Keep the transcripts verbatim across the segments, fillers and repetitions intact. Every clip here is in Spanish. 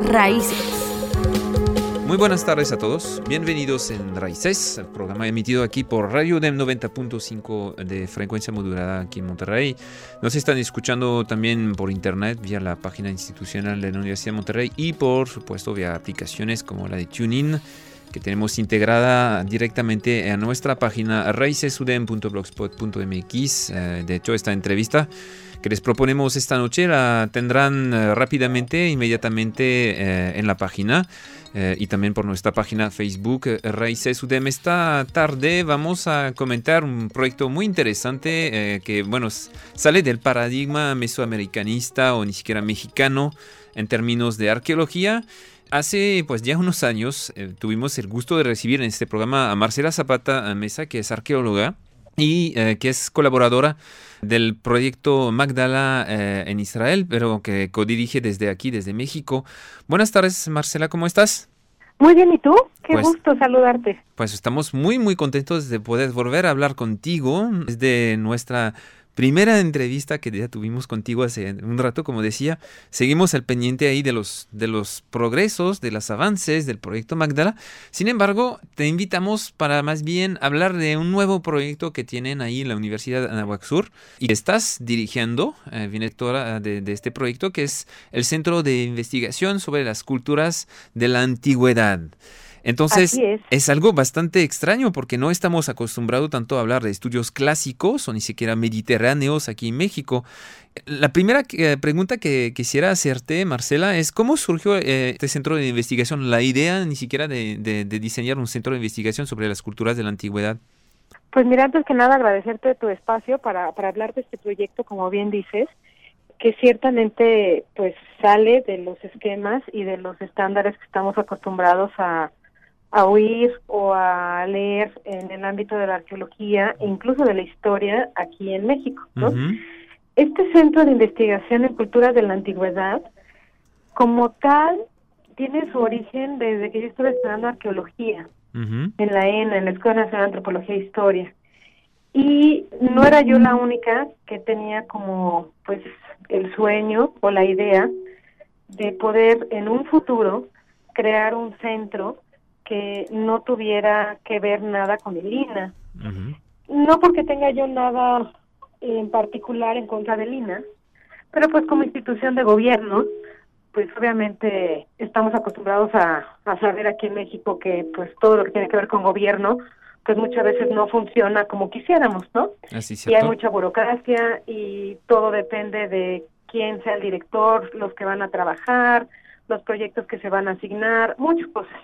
Raíces. Muy buenas tardes a todos, bienvenidos en Raíces, el programa emitido aquí por Radio UDEM noventa punto cinco de frecuencia modulada aquí en Monterrey. Nos están escuchando también por internet vía la página institucional de la Universidad de Monterrey y por supuesto vía aplicaciones como la de TuneIn, que tenemos integrada directamente a nuestra página raicesudem punto blogspot punto mx. De hecho, esta entrevista que les proponemos esta noche la tendrán uh, rápidamente, inmediatamente uh, en la página uh, y también por nuestra página Facebook uh, Raíces UDEM. Esta tarde vamos a comentar un proyecto muy interesante uh, que bueno, sale del paradigma mesoamericanista o ni siquiera mexicano en términos de arqueología. Hace pues ya unos años eh, tuvimos el gusto de recibir en este programa a Marcela Zapata Mesa, que es arqueóloga y eh, que es colaboradora del proyecto Magdala eh, en Israel, pero que codirige desde aquí, desde México. Buenas tardes, Marcela, ¿cómo estás? Muy bien, ¿y tú? Qué pues, gusto saludarte. Pues estamos muy, muy contentos de poder volver a hablar contigo desde nuestra primera entrevista que ya tuvimos contigo hace un rato, como decía. Seguimos al pendiente ahí de los, de los progresos, de los avances del proyecto Magdala. Sin embargo, te invitamos para más bien hablar de un nuevo proyecto que tienen ahí en la Universidad de Anáhuac Sur y que estás dirigiendo, eh, directora de, de este proyecto, que es el Centro de Investigación sobre las Culturas de la Antigüedad. Entonces, es. es algo bastante extraño porque no estamos acostumbrados tanto a hablar de estudios clásicos o ni siquiera mediterráneos aquí en México. La primera eh, pregunta que quisiera hacerte, Marcela, es ¿cómo surgió eh, este centro de investigación? La idea ni siquiera de, de, de diseñar un centro de investigación sobre las culturas de la antigüedad. Pues mira, antes que nada agradecerte tu espacio para, para hablar de este proyecto, como bien dices, que ciertamente pues sale de los esquemas y de los estándares que estamos acostumbrados a a oír o a leer en el ámbito de la arqueología e incluso de la historia aquí en México, ¿no? Uh-huh. Este Centro de Investigación en Culturas de la Antigüedad, como tal, tiene su origen desde que yo estuve estudiando arqueología uh-huh. en la E N A, en la Escuela Nacional de Antropología e Historia. Y no era yo la única que tenía como pues el sueño o la idea de poder en un futuro crear un centro que no tuviera que ver nada con el I N A. Uh-huh. No porque tenga yo nada en particular en contra del I N A, pero pues como institución de gobierno, pues obviamente estamos acostumbrados a, a saber aquí en México que pues todo lo que tiene que ver con gobierno, pues muchas veces no funciona como quisiéramos, ¿no? Así, y hay mucha burocracia y todo depende de quién sea el director, los que van a trabajar, los proyectos que se van a asignar, muchas cosas.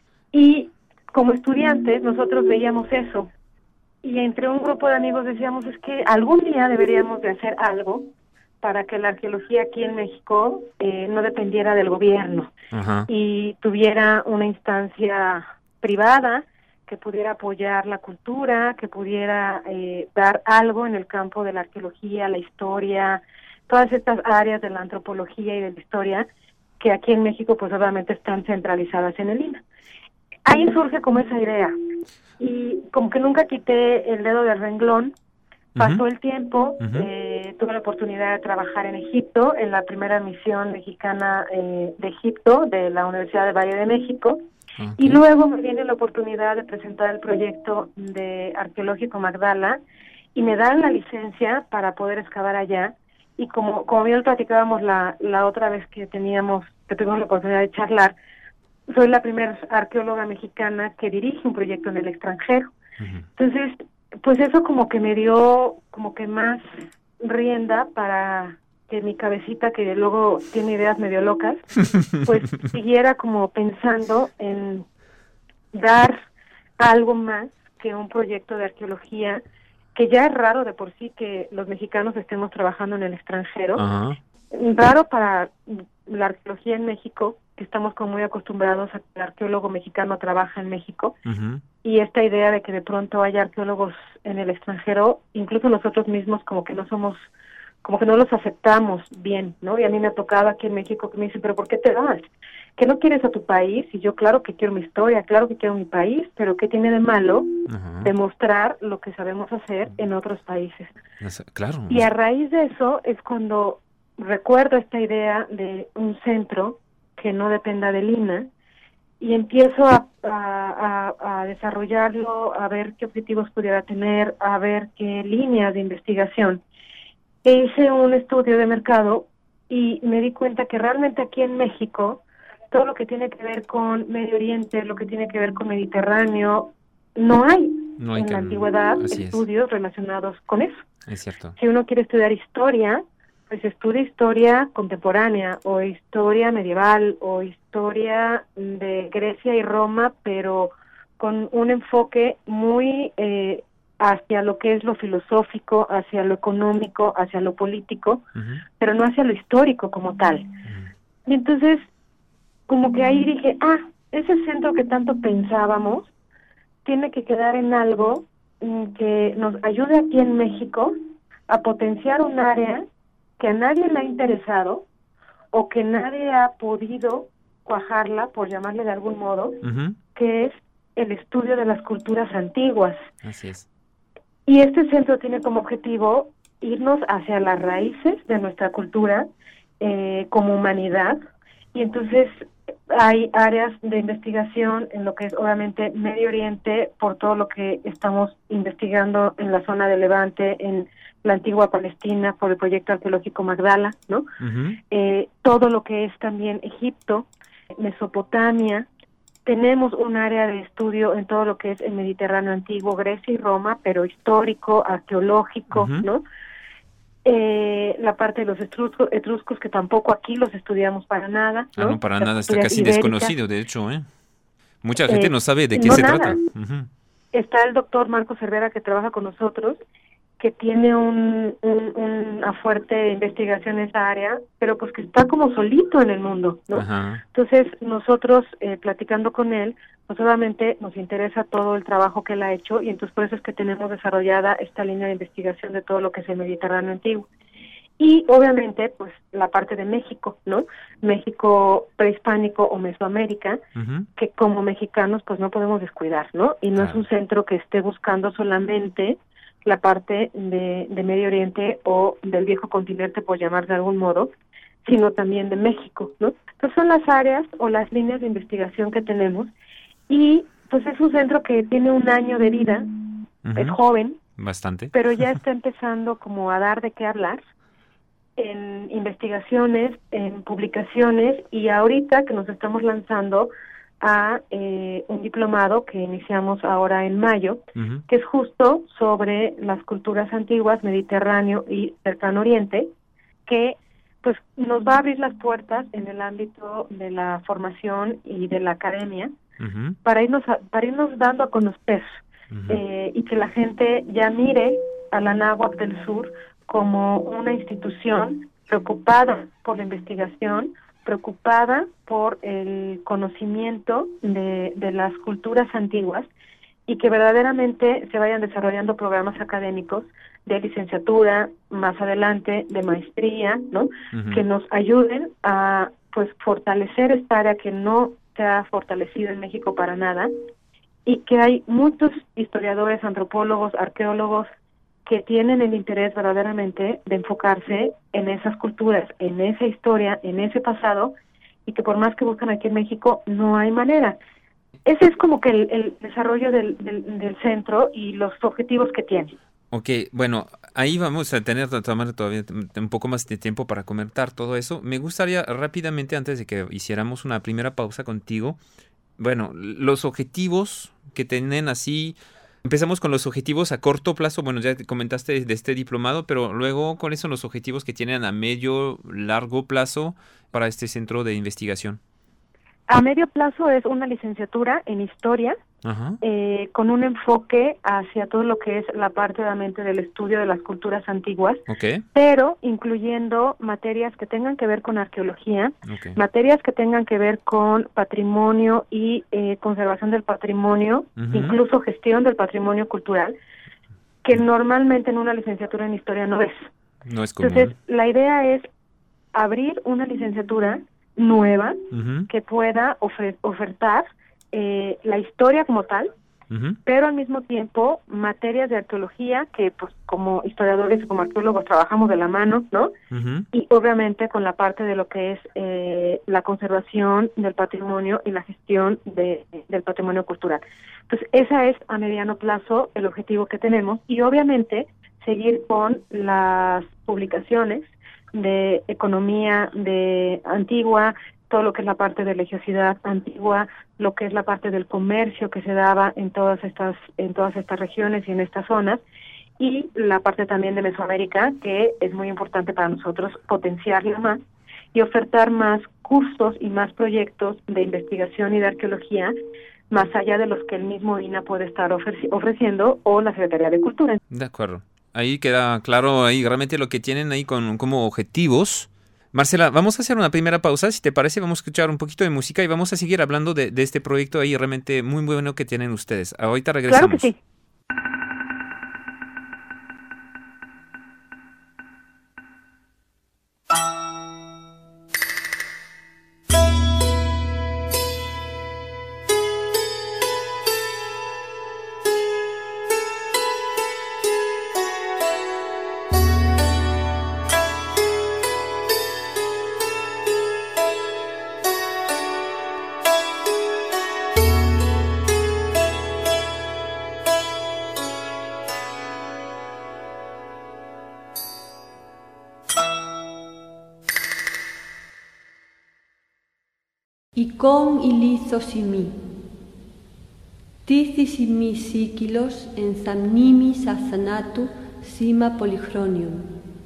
Y como estudiantes nosotros veíamos eso y entre un grupo de amigos decíamos es que algún día deberíamos de hacer algo para que la arqueología aquí en México eh, no dependiera del gobierno uh-huh. y tuviera una instancia privada que pudiera apoyar la cultura, que pudiera eh, dar algo en el campo de la arqueología, la historia, todas estas áreas de la antropología y de la historia que aquí en México pues obviamente están centralizadas en el I N A. Ahí surge como esa idea y como que nunca quité el dedo del renglón, pasó uh-huh. el tiempo, uh-huh. eh, tuve la oportunidad de trabajar en Egipto, en la primera misión mexicana eh, de Egipto, de la Universidad del Valle de México, okay. y luego me viene la oportunidad de presentar el proyecto de arqueológico Magdala y me dan la licencia para poder excavar allá y como, como bien platicábamos la, la otra vez que teníamos, que tuvimos la oportunidad de charlar, soy la primera arqueóloga mexicana que dirige un proyecto en el extranjero. Uh-huh. Entonces, pues eso como que me dio como que más rienda para que mi cabecita, que luego tiene ideas medio locas, pues siguiera como pensando en dar algo más que un proyecto de arqueología, que ya es raro de por sí que los mexicanos estemos trabajando en el extranjero. Uh-huh. Raro para la arqueología en México, que estamos como muy acostumbrados a que el arqueólogo mexicano trabaja en México, uh-huh. y esta idea de que de pronto haya arqueólogos en el extranjero, incluso nosotros mismos como que no somos, como que no los aceptamos bien, ¿no? Y a mí me ha tocado aquí en México que me dicen, pero ¿por qué te vas? ¿Que no quieres a tu país? Y yo, claro que quiero mi historia, claro que quiero mi país, pero ¿qué tiene de malo uh-huh. demostrar lo que sabemos hacer en otros países? Claro. Y a raíz de eso es cuando recuerdo esta idea de un centro que no dependa del I N A y empiezo a, a, a, a desarrollarlo, a ver qué objetivos pudiera tener, a ver qué líneas de investigación. E hice un estudio de mercado y me di cuenta que realmente aquí en México, todo lo que tiene que ver con Medio Oriente, lo que tiene que ver con Mediterráneo, no hay, no hay en que, la antigüedad estudios es. relacionados con eso. Es cierto. Si uno quiere estudiar historia, pues estudia historia contemporánea o historia medieval o historia de Grecia y Roma, pero con un enfoque muy eh, hacia lo que es lo filosófico, hacia lo económico, hacia lo político, uh-huh. pero no hacia lo histórico como tal. Uh-huh. Y entonces, como que ahí dije, ah, ese centro que tanto pensábamos tiene que quedar en algo que nos ayude aquí en México a potenciar un área que a nadie le ha interesado o que nadie ha podido cuajarla, por llamarle de algún modo, uh-huh. que es el estudio de las culturas antiguas. Así es. Y este centro tiene como objetivo irnos hacia las raíces de nuestra cultura eh, como humanidad, y entonces hay áreas de investigación en lo que es obviamente Medio Oriente, por todo lo que estamos investigando en la zona de Levante, en la antigua Palestina, por el proyecto arqueológico Magdala, ¿no? Uh-huh. Eh, todo lo que es también Egipto, Mesopotamia. Tenemos un área de estudio en todo lo que es el Mediterráneo antiguo, Grecia y Roma, pero histórico, arqueológico, uh-huh. ¿no? Eh, la parte de los etruscos, etruscos, que tampoco aquí los estudiamos para nada, ¿no? Ah, no, para Las nada, está casi ibéricas. Desconocido, de hecho, ¿eh? Mucha gente eh, no sabe de qué no se nada. trata. Uh-huh. Está el doctor Marco Cervera, que trabaja con nosotros, que tiene un, un, una fuerte investigación en esa área, pero pues que está como solito en el mundo, ¿no? Ajá. Entonces, nosotros, eh, platicando con él, pues obviamente nos interesa todo el trabajo que él ha hecho, y entonces por eso es que tenemos desarrollada esta línea de investigación de todo lo que es el Mediterráneo antiguo. Y obviamente, pues, la parte de México, ¿no? México prehispánico o Mesoamérica, uh-huh. que como mexicanos, pues, no podemos descuidar, ¿no? Y no claro. es un centro que esté buscando solamente la parte de, de Medio Oriente o del viejo continente, por llamar de algún modo, sino también de México, ¿no? Entonces son las áreas o las líneas de investigación que tenemos, y pues es un centro que tiene un año de vida, uh-huh. es joven, bastante, pero ya está empezando como a dar de qué hablar en investigaciones, en publicaciones, y ahorita que nos estamos lanzando a eh, un diplomado que iniciamos ahora en mayo, uh-huh. que es justo sobre las culturas antiguas, Mediterráneo y Cercano Oriente, que pues nos va a abrir las puertas en el ámbito de la formación y de la academia, uh-huh. para irnos a, para irnos dando a conocer, uh-huh. eh, y que la gente ya mire a la Anáhuac del Sur como una institución preocupada por la investigación, preocupada por el conocimiento de, de las culturas antiguas, y que verdaderamente se vayan desarrollando programas académicos de licenciatura, más adelante de maestría, ¿no? Uh-huh. Que nos ayuden a pues fortalecer esta área que no se ha fortalecido en México para nada, y que hay muchos historiadores, antropólogos, arqueólogos que tienen el interés verdaderamente de enfocarse en esas culturas, en esa historia, en ese pasado, y que por más que buscan aquí en México, no hay manera. Ese es como que el, el desarrollo del, del, del centro y los objetivos que tiene. Ok, bueno, ahí vamos a tener tomar todavía un poco más de tiempo para comentar todo eso. Me gustaría rápidamente, antes de que hiciéramos una primera pausa contigo, bueno, los objetivos que tienen así. Empezamos con los objetivos a corto plazo. Bueno, ya comentaste de este diplomado, pero luego, ¿cuáles son los objetivos que tienen a medio, largo plazo para este centro de investigación? A medio plazo es una licenciatura en historia, uh-huh. eh, con un enfoque hacia todo lo que es la parte obviamente del estudio de las culturas antiguas, okay. pero incluyendo materias que tengan que ver con arqueología, okay. materias que tengan que ver con patrimonio y eh, conservación del patrimonio, uh-huh. incluso gestión del patrimonio cultural, que uh-huh. normalmente en una licenciatura en historia no es. No es común. Entonces, la idea es abrir una licenciatura nueva, uh-huh. que pueda ofer- ofertar eh, la historia como tal, Uh-huh. pero al mismo tiempo materias de arqueología que pues como historiadores y como arqueólogos trabajamos de la mano, ¿no? Uh-huh. Y obviamente con la parte de lo que es eh, la conservación del patrimonio y la gestión de, del patrimonio cultural. Entonces, esa es a mediano plazo el objetivo que tenemos y obviamente seguir con las publicaciones de economía de antigua, todo lo que es la parte de religiosidad antigua, lo que es la parte del comercio que se daba en todas estas en todas estas regiones y en estas zonas, y la parte también de Mesoamérica, que es muy importante para nosotros potenciarla más y ofertar más cursos y más proyectos de investigación y de arqueología, más allá de los que el mismo I N A puede estar ofreci- ofreciendo o la Secretaría de Cultura. De acuerdo. Ahí queda claro ahí realmente lo que tienen ahí con, como objetivos. Marcela, vamos a hacer una primera pausa, si te parece, vamos a escuchar un poquito de música y vamos a seguir hablando de, de este proyecto ahí realmente muy, muy bueno que tienen ustedes. Ahorita regresamos. Claro que sí. Ikon ilithosimi, tithissimi sikilos en samnimi sasanatu sima polychronium.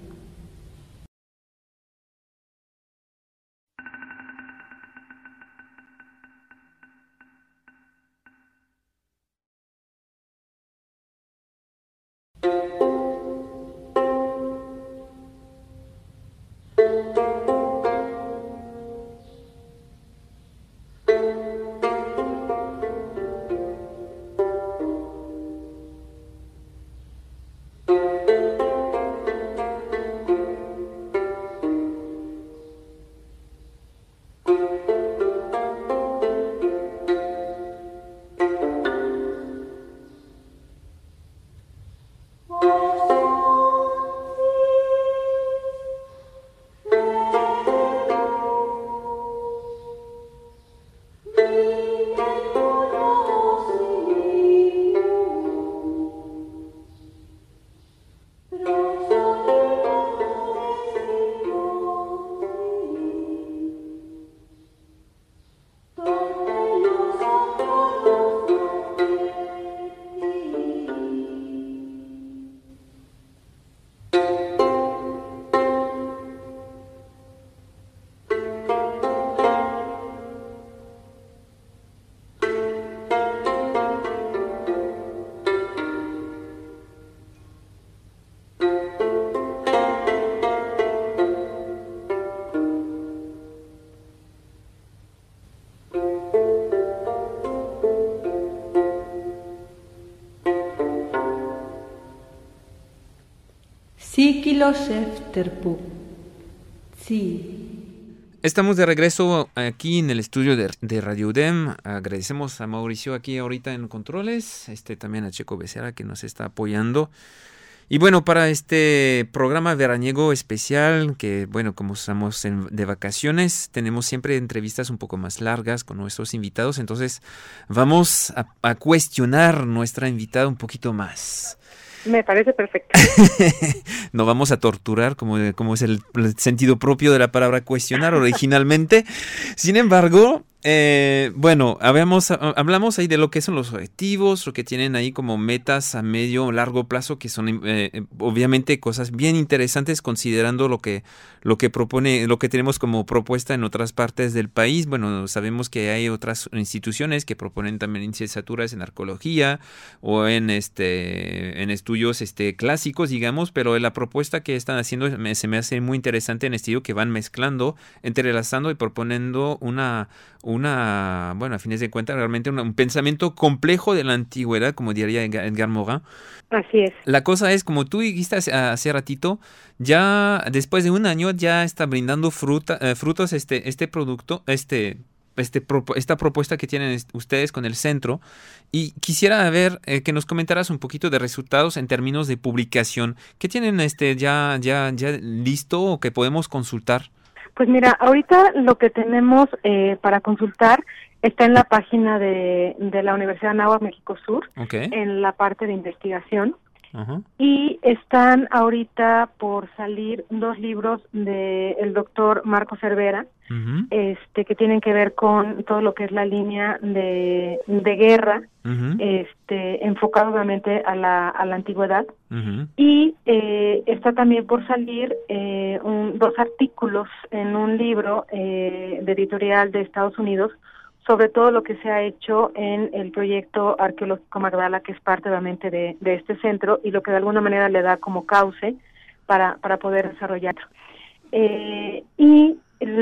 Sikilos efterpu. Sí. Estamos de regreso aquí en el estudio de, de Radio U D E M. Agradecemos a Mauricio aquí ahorita en controles, este también a Checo Becerra que nos está apoyando. Y bueno, para este programa veraniego especial, que bueno, como estamos en, de vacaciones, tenemos siempre entrevistas un poco más largas con nuestros invitados, entonces vamos a, a cuestionar nuestra invitada un poquito más. Me parece perfecto. No vamos a torturar, como, como es el, el sentido propio de la palabra cuestionar originalmente. Sin embargo, eh, bueno, habíamos, hablamos ahí de lo que son los objetivos, lo que tienen ahí como metas a medio o largo plazo, que son eh, obviamente cosas bien interesantes considerando lo que, lo que propone, lo que tenemos como propuesta en otras partes del país. Bueno, sabemos que hay otras instituciones que proponen también licenciaturas en arqueología o en este en estudios este clásicos, digamos, pero la propuesta que están haciendo me, se me hace muy interesante en el estilo que van mezclando, entrelazando y proponiendo una una, bueno, a fines de cuentas, realmente una, un pensamiento complejo de la antigüedad, como diría Edgar Morin. Así es. La cosa es, como tú dijiste hace, hace ratito, ya después de un año ya está brindando fruta, eh, frutos este, este producto, este este, propu- esta propuesta que tienen est- ustedes con el centro, y quisiera ver eh, que nos comentaras un poquito de resultados en términos de publicación. ¿Qué tienen este ya, ya, ya listo o que podemos consultar? Pues mira, ahorita lo que tenemos eh, para consultar está en la página de, de la Universidad de Anáhuac México Sur, Okay. en la parte de investigación. Uh-huh. Y están ahorita por salir dos libros de el doctor Marco Cervera, Uh-huh. este, que tienen que ver con todo lo que es la línea de, de guerra, Uh-huh. este, enfocado obviamente a la, a la antigüedad. Uh-huh. Y eh, está también por salir eh, un, dos artículos en un libro eh, de editorial de Estados Unidos sobre todo lo que se ha hecho en el proyecto arqueológico Magdala, que es parte obviamente de, de este centro y lo que de alguna manera le da como cauce para, para poder desarrollarlo. Eh, y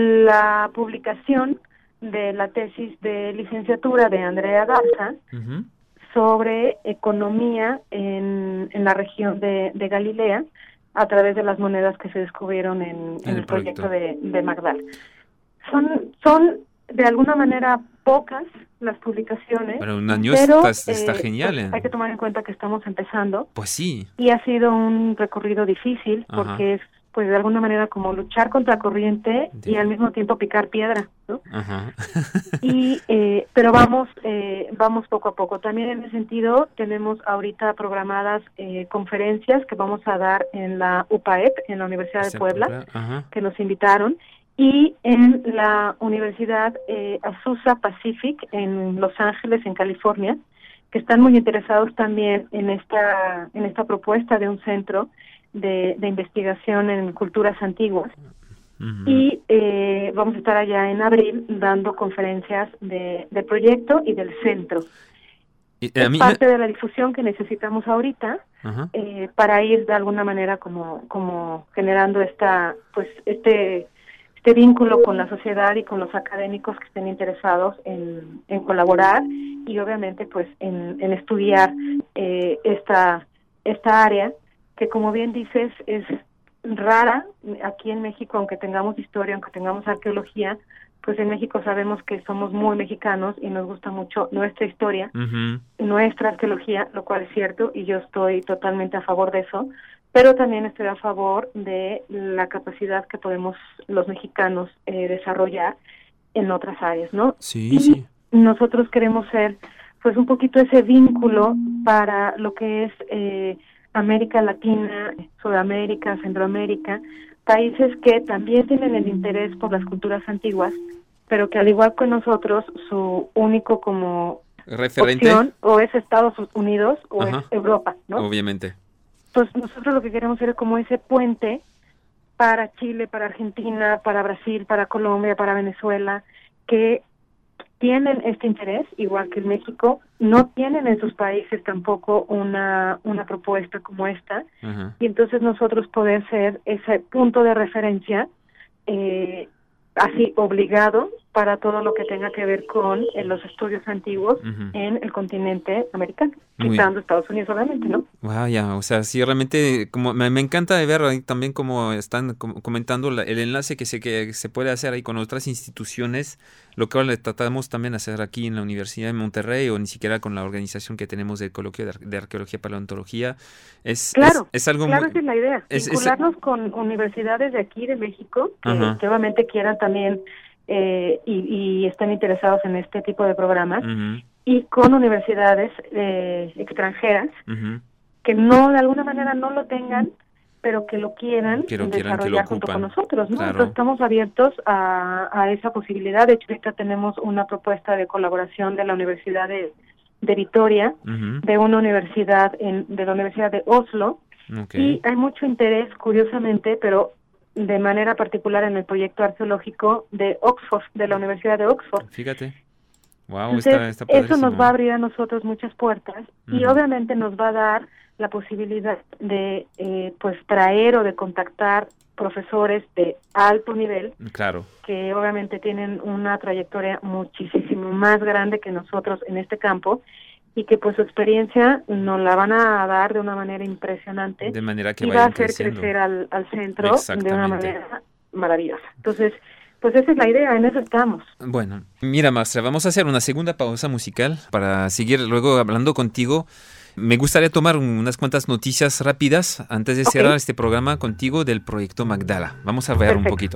la publicación de la tesis de licenciatura de Andrea Garza Uh-huh. sobre economía en, en la región de, de Galilea a través de las monedas que se descubrieron en, en el, el proyecto, proyecto de, de Magdala. Son, son de alguna manera pocas las publicaciones, pero un año pero, está, está eh, genial. Pues, ¿eh? hay que tomar en cuenta que estamos empezando. Pues sí. Y ha sido un recorrido difícil. Ajá. Porque es, pues de alguna manera como luchar contra corriente sí. y al mismo tiempo picar piedra, ¿no? Ajá. y eh, pero vamos eh, vamos poco a poco. También en ese sentido tenemos ahorita programadas eh, conferencias que vamos a dar en la U P A E P, en la Universidad de Puebla, que nos invitaron, y en la Universidad eh, Azusa Pacific en Los Ángeles, en California, que están muy interesados también en esta en esta propuesta de un centro de, de investigación en culturas antiguas. Uh-huh. Y eh, vamos a estar allá en abril dando conferencias de, del proyecto y del centro. Y, es mí parte me... de la difusión que necesitamos ahorita, uh-huh. eh, para ir de alguna manera como como generando esta pues este este vínculo con la sociedad y con los académicos que estén interesados en, en colaborar y obviamente pues en, en estudiar eh, esta esta área que, como bien dices, es rara aquí en México, aunque tengamos historia, aunque tengamos arqueología, pues en México sabemos que somos muy mexicanos y nos gusta mucho nuestra historia, uh-huh. nuestra arqueología, lo cual es cierto y yo estoy totalmente a favor de eso, pero también estoy a favor de la capacidad que podemos los mexicanos eh, desarrollar en otras áreas, ¿no? Sí, y sí. Nosotros queremos ser, pues, un poquito ese vínculo para lo que es eh, América Latina, Sudamérica, Centroamérica, países que también tienen el interés por las culturas antiguas, pero que al igual que nosotros, su único como referente opción o es Estados Unidos o Ajá. es Europa, ¿no? Obviamente. Entonces nosotros lo que queremos ser como ese puente para Chile, para Argentina, para Brasil, para Colombia, para Venezuela, que tienen este interés, igual que en México, no tienen en sus países tampoco una una propuesta como esta, uh-huh. y entonces nosotros poder ser ese punto de referencia, eh, así obligado para todo lo que tenga que ver con eh, los estudios antiguos uh-huh. en el continente americano, quitando Estados Unidos obviamente, ¿no? Vaya, o sea, sí, realmente como me, me encanta de ver ahí también como están com- comentando la, el enlace que se que se puede hacer ahí con otras instituciones, lo que ahora tratamos también de hacer aquí en la Universidad de Monterrey o ni siquiera con la organización que tenemos del coloquio de, de arqueología y paleontología. Es, claro, es, es algo claro, muy, esa es la idea, es, vincularnos es, con universidades de aquí de México que, uh-huh. que obviamente quieran también eh, y, y estén interesados en este tipo de programas, uh-huh. y con universidades eh, extranjeras uh-huh. que no, de alguna manera no lo tengan, pero que lo quieran Quiero, desarrollar quieran que junto ocupan. con nosotros, ¿no? Claro. Entonces estamos abiertos a, a esa posibilidad. De hecho, ahorita tenemos una propuesta de colaboración de la Universidad de, de Vitoria, uh-huh. de una universidad, en, de la Universidad de Oslo, okay. y hay mucho interés, curiosamente, pero de manera particular en el proyecto arqueológico de Oxford, de la Universidad de Oxford. Fíjate. Wow, Entonces, está, está eso nos va a abrir a nosotros muchas puertas, uh-huh. y obviamente nos va a dar la posibilidad de eh, pues traer o de contactar profesores de alto nivel, claro, que obviamente tienen una trayectoria muchísimo más grande que nosotros en este campo y que pues su experiencia nos la van a dar de una manera impresionante, de manera que y va a hacer creciendo. crecer al, al centro de una manera maravillosa. Entonces, pues esa es la idea, en eso estamos. Bueno, mira, Marcela, vamos a hacer una segunda pausa musical para seguir luego hablando contigo. Me gustaría tomar unas cuantas noticias rápidas antes de Okay. cerrar este programa contigo del proyecto Magdala. Vamos a ver Perfecto. un poquito.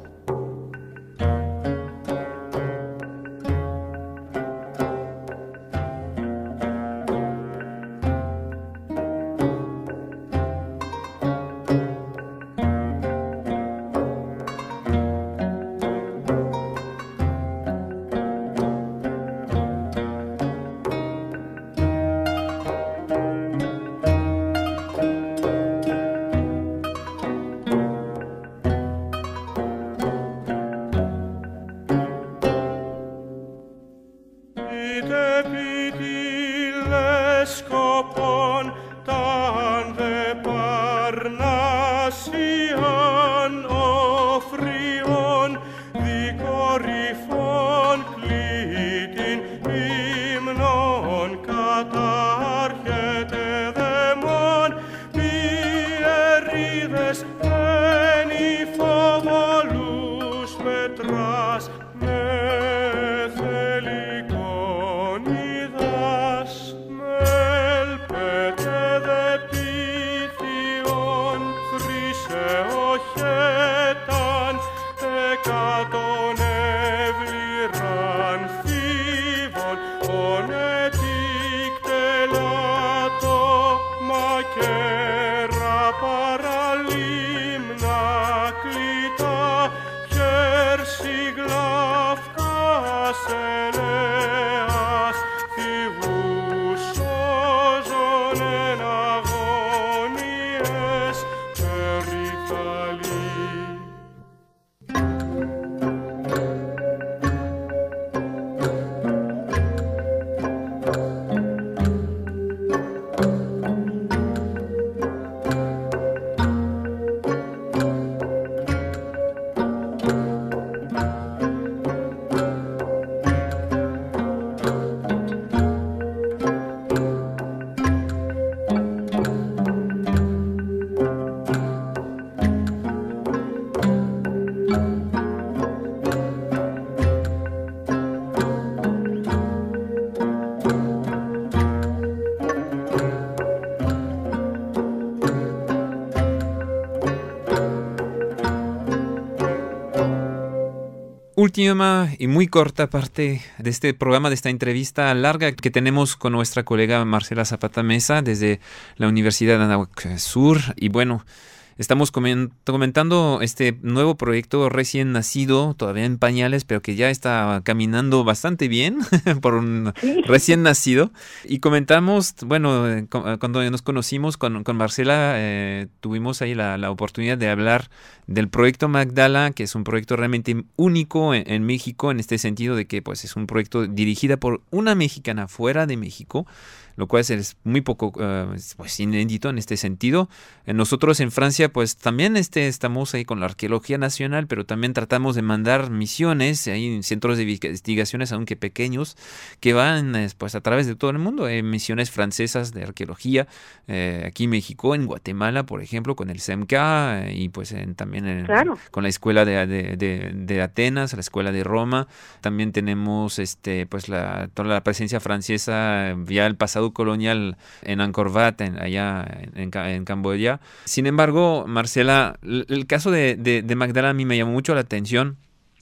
Última y muy corta parte de este programa, de esta entrevista larga que tenemos con nuestra colega Marcela Zapata Mesa desde la Universidad de Anáhuac Sur. Y bueno, estamos comentando este nuevo proyecto recién nacido, todavía en pañales, pero que ya está caminando bastante bien por un Sí. recién nacido. Y comentamos, bueno, cuando nos conocimos con, con Marcela, eh, tuvimos ahí la, la oportunidad de hablar del proyecto Magdala, que es un proyecto realmente único en, en México, en este sentido de que pues es un proyecto dirigida por una mexicana fuera de México, lo cual es muy poco uh, pues inédito en este sentido. Nosotros en Francia pues también este, estamos ahí con la arqueología nacional, pero también tratamos de mandar misiones, hay centros de investigaciones, aunque pequeños, que van pues a través de todo el mundo, hay misiones francesas de arqueología, eh, aquí en México, en Guatemala, por ejemplo, con el SEMCA, eh, y pues en, también en, Claro. con la escuela de, de, de, de Atenas, la escuela de Roma. También tenemos este pues la, toda la presencia francesa ya el pasado colonial en Angkor Wat, en, allá en, en, en Camboya. Sin embargo, Marcela, el, el caso de, de, de Magdala a mí me llamó mucho la atención,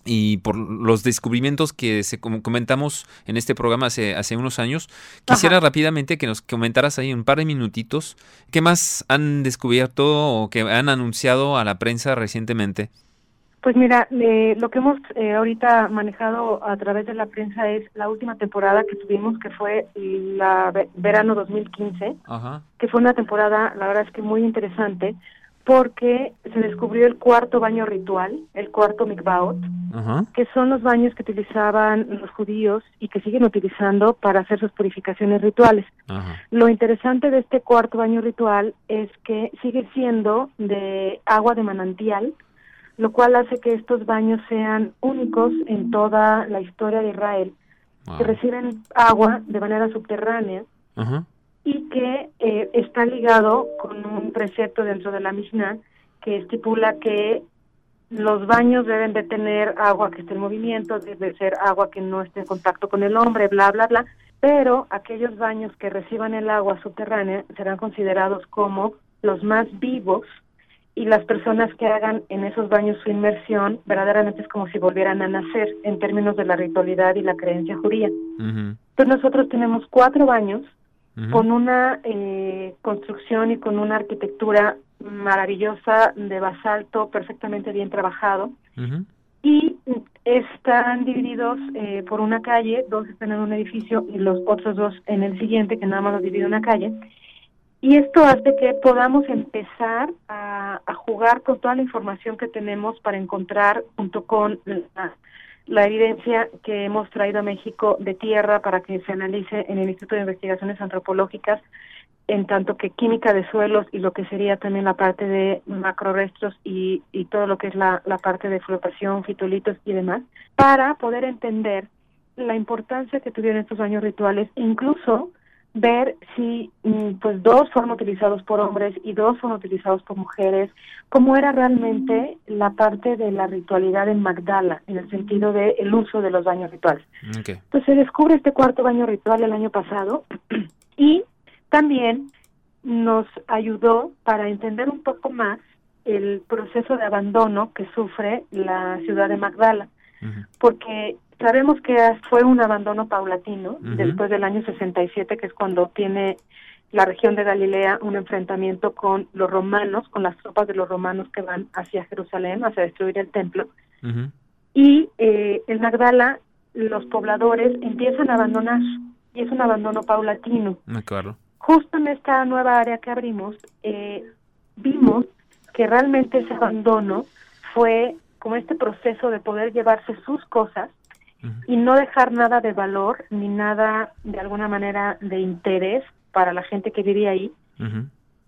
y por los descubrimientos que se, como comentamos en este programa hace, hace unos años, quisiera Ajá. rápidamente que nos comentaras ahí un par de minutitos qué más han descubierto o que han anunciado a la prensa recientemente. Pues mira, eh, lo que hemos eh, ahorita manejado a través de la prensa es la última temporada que tuvimos, que fue la ve- verano dos mil quince, Ajá. que fue una temporada, la verdad es que muy interesante, porque se descubrió el cuarto baño ritual, el cuarto mikvaot, Ajá. que son los baños que utilizaban los judíos y que siguen utilizando para hacer sus purificaciones rituales. Ajá. Lo interesante de este cuarto baño ritual es que sigue siendo de agua de manantial, lo cual hace que estos baños sean únicos en toda la historia de Israel, wow. que reciben agua de manera subterránea, Ajá. y que eh, está ligado con un precepto dentro de la Mishnah que estipula que los baños deben de tener agua que esté en movimiento, debe ser agua que no esté en contacto con el hombre, bla, bla, bla, pero aquellos baños que reciban el agua subterránea serán considerados como los más vivos, y las personas que hagan en esos baños su inmersión, verdaderamente es como si volvieran a nacer en términos de la ritualidad y la creencia judía. Uh-huh. Entonces nosotros tenemos cuatro baños uh-huh. con una eh, construcción y con una arquitectura maravillosa de basalto, perfectamente bien trabajado, uh-huh. y están divididos eh, por una calle, dos están en un edificio y los otros dos en el siguiente, que nada más los divide una calle. Y esto hace que podamos empezar a, a jugar con toda la información que tenemos para encontrar, junto con la, la evidencia que hemos traído a México de tierra para que se analice en el Instituto de Investigaciones Antropológicas, en tanto que química de suelos y lo que sería también la parte de macrorestos y, y todo lo que es la, la parte de flotación, fitolitos y demás, para poder entender la importancia que tuvieron estos baños rituales, e incluso ver si pues dos fueron utilizados por hombres y dos fueron utilizados por mujeres, cómo era realmente la parte de la ritualidad en Magdala, en el sentido de el uso de los baños rituales. Okay. Entonces se descubre este cuarto baño ritual el año pasado y también nos ayudó para entender un poco más el proceso de abandono que sufre la ciudad de Magdala, uh-huh. porque sabemos que fue un abandono paulatino, uh-huh. después del año sesenta y siete, que es cuando tiene la región de Galilea un enfrentamiento con los romanos, con las tropas de los romanos que van hacia Jerusalén, hacia destruir el templo. Uh-huh. Y eh, en Magdala los pobladores empiezan a abandonar, y es un abandono paulatino. Claro. Justo en esta nueva área que abrimos, eh, vimos que realmente ese abandono fue como este proceso de poder llevarse sus cosas, uh-huh. y no dejar nada de valor, ni nada de alguna manera de interés para la gente que vivía ahí, uh-huh.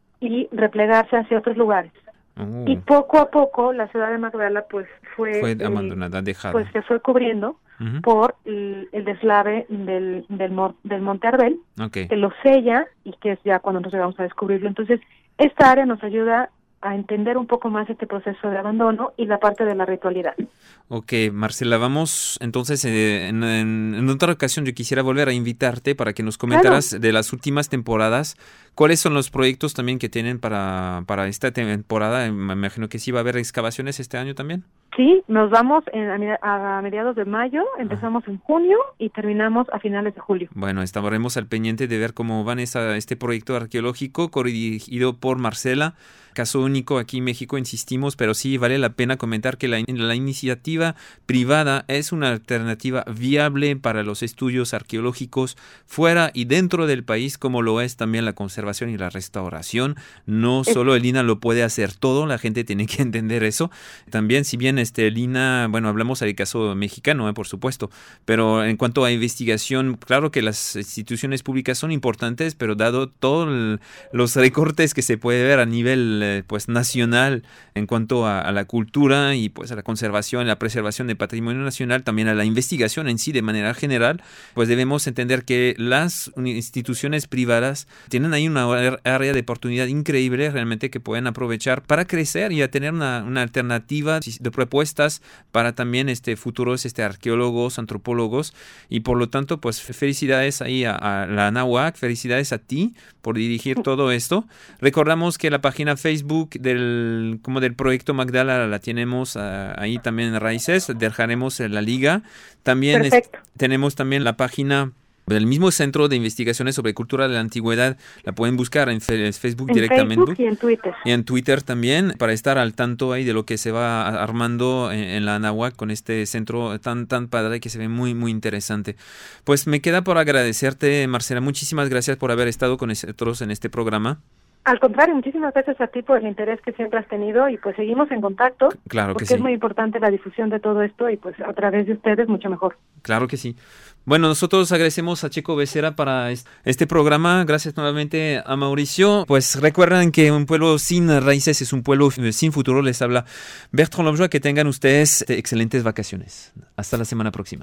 y replegarse hacia otros lugares. Uh. Y poco a poco la ciudad de Magdala pues fue, fue abandonada, eh, dejada. Pues se fue cubriendo uh-huh. por el, el deslave del, del, mor, del Monte Arbel, okay. que lo sella y que es ya cuando nos llegamos a descubrirlo. Entonces, esta área nos ayuda a entender un poco más este proceso de abandono y la parte de la ritualidad. Ok, Marcela, vamos entonces eh, en, en, en otra ocasión yo quisiera volver a invitarte para que nos comentaras claro. de las últimas temporadas, cuáles son los proyectos también que tienen para, para esta temporada. Me imagino que sí va a haber excavaciones este año también. Sí, nos vamos en, a, a mediados de mayo, empezamos ah. en junio y terminamos a finales de julio. Bueno, estaremos al pendiente de ver cómo van esa, este proyecto arqueológico dirigido por Marcela. Caso único aquí en México, insistimos, pero sí vale la pena comentar que la, la iniciativa privada es una alternativa viable para los estudios arqueológicos fuera y dentro del país, como lo es también la conservación y la restauración. No solo el I N A lo puede hacer todo, la gente tiene que entender eso. También, si bien este, el I N A, bueno, hablamos del caso mexicano, eh, por supuesto, pero en cuanto a investigación, claro que las instituciones públicas son importantes, pero dado todos los recortes que se puede ver a nivel pues nacional en cuanto a, a la cultura y pues a la conservación, la preservación del patrimonio nacional, también a la investigación en sí de manera general, pues debemos entender que las instituciones privadas tienen ahí una área de oportunidad increíble realmente que pueden aprovechar para crecer y a tener una, una alternativa de propuestas para también este futuros este arqueólogos, antropólogos, y por lo tanto pues felicidades ahí a, a la ANAHUAC, felicidades a ti por dirigir todo esto. Recordamos que la página Facebook del como del proyecto Magdala la tenemos uh, ahí también en Raíces, dejaremos la liga. También es, tenemos también la página del mismo Centro de Investigaciones sobre Cultura de la Antigüedad, la pueden buscar en Facebook en directamente. Facebook y en Twitter. Y en Twitter también, para estar al tanto ahí de lo que se va armando en, en la ANAHUAC con este centro tan tan padre que se ve muy muy interesante. Pues me queda por agradecerte, Marcela, muchísimas gracias por haber estado con nosotros en este programa. Al contrario, muchísimas gracias a ti por el interés que siempre has tenido y pues seguimos en contacto. Claro que porque sí. Es muy importante la difusión de todo esto y pues a través de ustedes mucho mejor. Claro que sí. Bueno, nosotros agradecemos a Checo Becerra para este programa. Gracias nuevamente a Mauricio. Pues recuerden que un pueblo sin raíces es un pueblo sin futuro. Les habla Bertrand Lobjoy. Que tengan ustedes excelentes vacaciones. Hasta la semana próxima.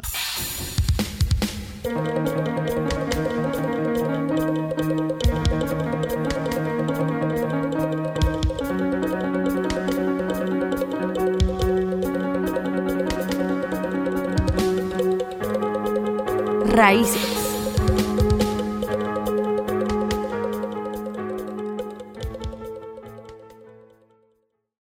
Raíces.